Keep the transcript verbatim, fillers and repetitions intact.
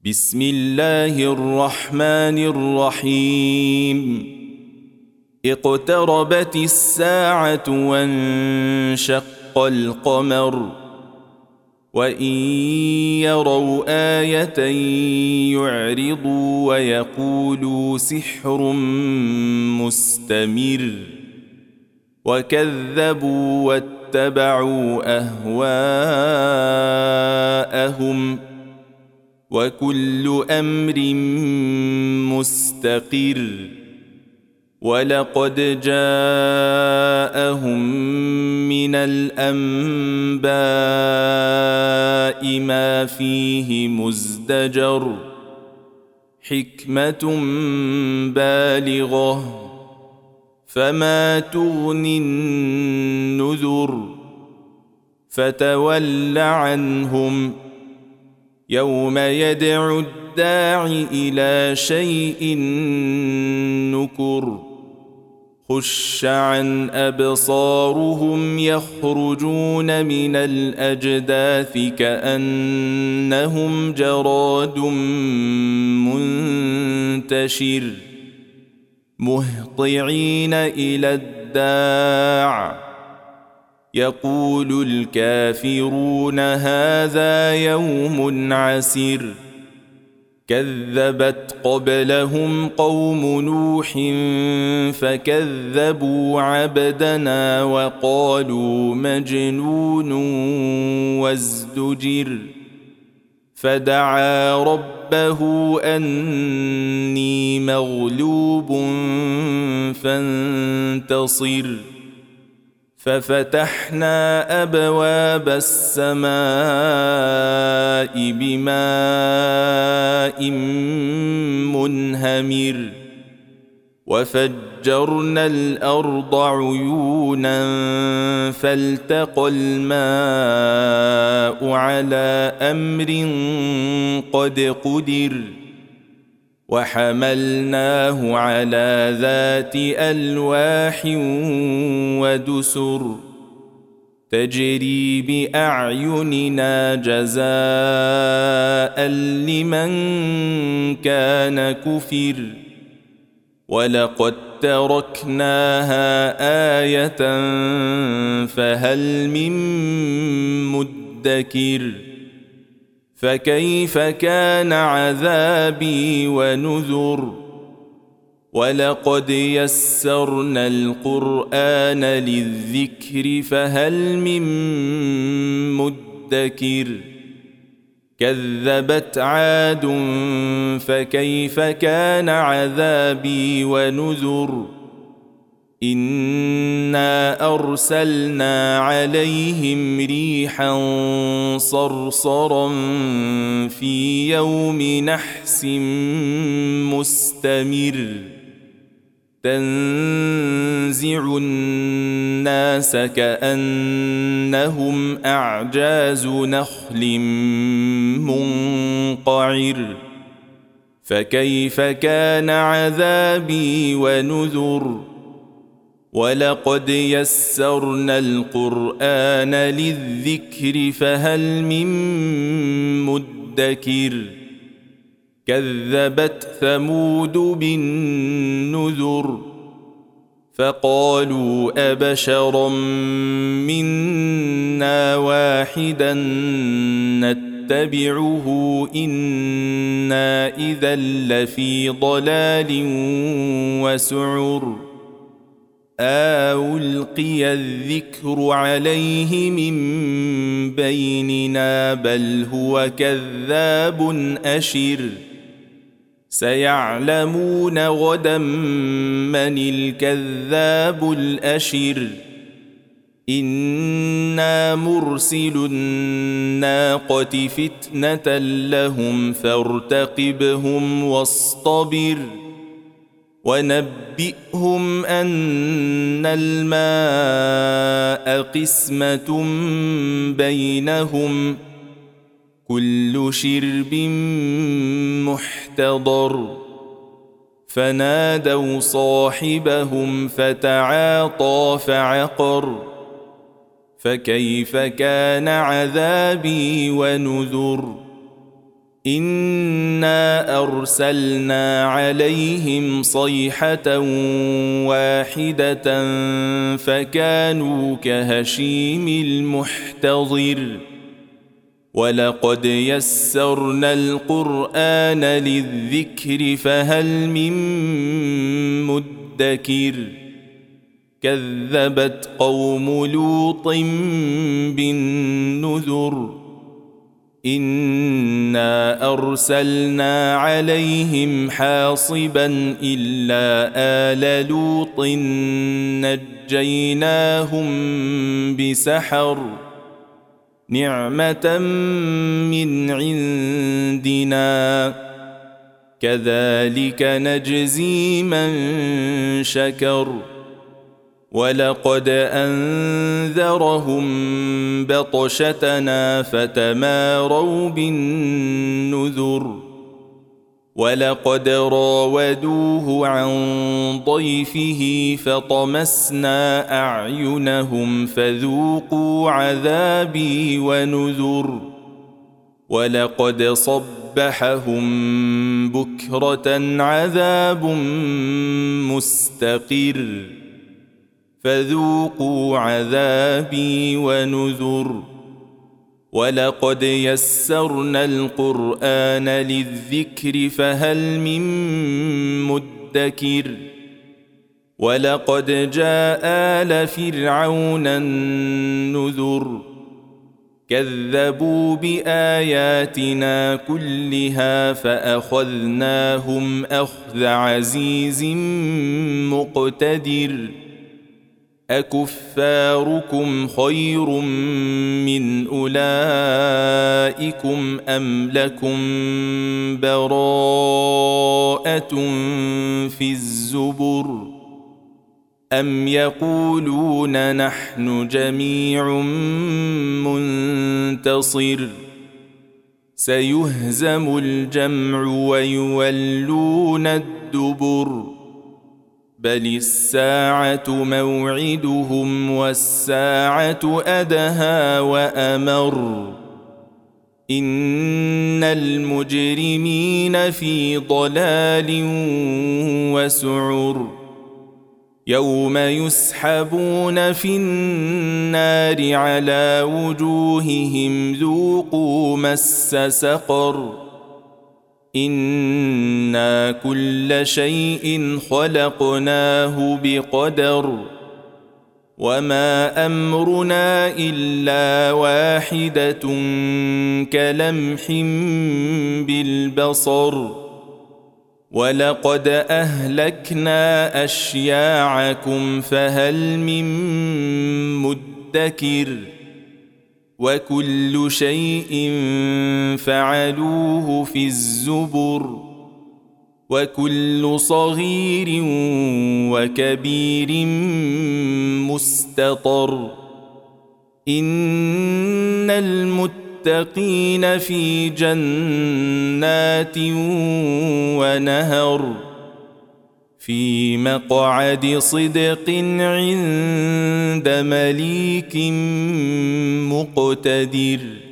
بسم الله الرحمن الرحيم اقتربت الساعة وانشق القمر وإن يروا آية يعرضوا ويقولوا سحر مستمر وكذبوا واتبعوا أهواءهم وكل أمر مستقر ولقد جاءهم من الأنباء ما فيه مزدجر حكمة بالغة فما تغني النذر فتول عنهم يوم يدعو الداع إلى شيء نكر خش عن أبصارهم يخرجون من الأجداث كأنهم جراد منتشر مهطعين إلى الداع يقول الكافرون هذا يوم عسر كذبت قبلهم قوم نوح فكذبوا عبدنا وقالوا مجنون وازدجر فدعا ربه أني مغلوب فانتصر ففتحنا أبواب السماء بماء منهمر وفجرنا الأرض عيونا فالتقى الماء على أمر قد قدر وحملناه على ذات ألواح ودسر تجري بأعيننا جزاء لمن كان كفر ولقد تركناها آية فهل من مدكر فكيف كان عذابي ونذر ولقد يسرنا القرآن للذكر فهل من مدكر كذبت عاد فكيف كان عذابي ونذر إنا أرسلنا عليهم ريحا صرصرا في يوم نحس مستمر تنزع الناس كأنهم أعجاز نخل منقعر فكيف كان عذابي ونذر ولقد يسرنا القرآن للذكر فهل من مدكر كذبت ثمود بالنذر فقالوا أبشرا منا واحدا نتبعه إنا إذا لفي ضلال وسعر ألقي الذكر عليه من بيننا بل هو كذاب أشر سيعلمون غدا من الكذاب الأشر إنا مرسل الناقة فتنة لهم فارتقبهم واصطبر ونبئهم أن الماء قسمة بينهم كل شرب محتضر فنادوا صاحبهم فتعاطى فعقر فكيف كان عذابي ونذر إن إنا أرسلنا عليهم صيحة واحدة فكانوا كهشيم المحتضر ولقد يسرنا القرآن للذكر فهل من مدكر كذبت قوم لوط بالنذر إنا أرسلنا عليهم حاصبا إلا آل لوط نجيناهم بسحر نعمة من عندنا كذلك نجزي من شكر ولقد أنذرهم بطشتنا فتماروا بالنذر ولقد راودوه عن ضيفه فطمسنا أعينهم فذوقوا عذابي ونذر ولقد صبحهم بكرة عذاب مستقر فذوقوا عذابي ونذر ولقد يسرنا القرآن للذكر فهل من مدكر ولقد جاء آل فرعون النذر كذبوا بآياتنا كلها فأخذناهم أخذ عزيز مقتدر أكفاركم خير من أولئكم أم لكم براءة في الزبر أم يقولون نحن جميع منتصر سيهزم الجمع ويولون الدبر بل الساعة موعدهم والساعة أدهى وأمر إن المجرمين في ضلال وسعر يوم يسحبون في النار على وجوههم ذوقوا مس سقر إنا كل شيء خلقناه بقدر وما أمرنا إلا واحدة كلمح بالبصر ولقد أهلكنا أشياعكم فهل من مدكر وكل شيء فعلوه في الزبر وكل صغير وكبير مستطر إن المتقين في جنات ونهر في مقعد صدق عند مليك مقتدر.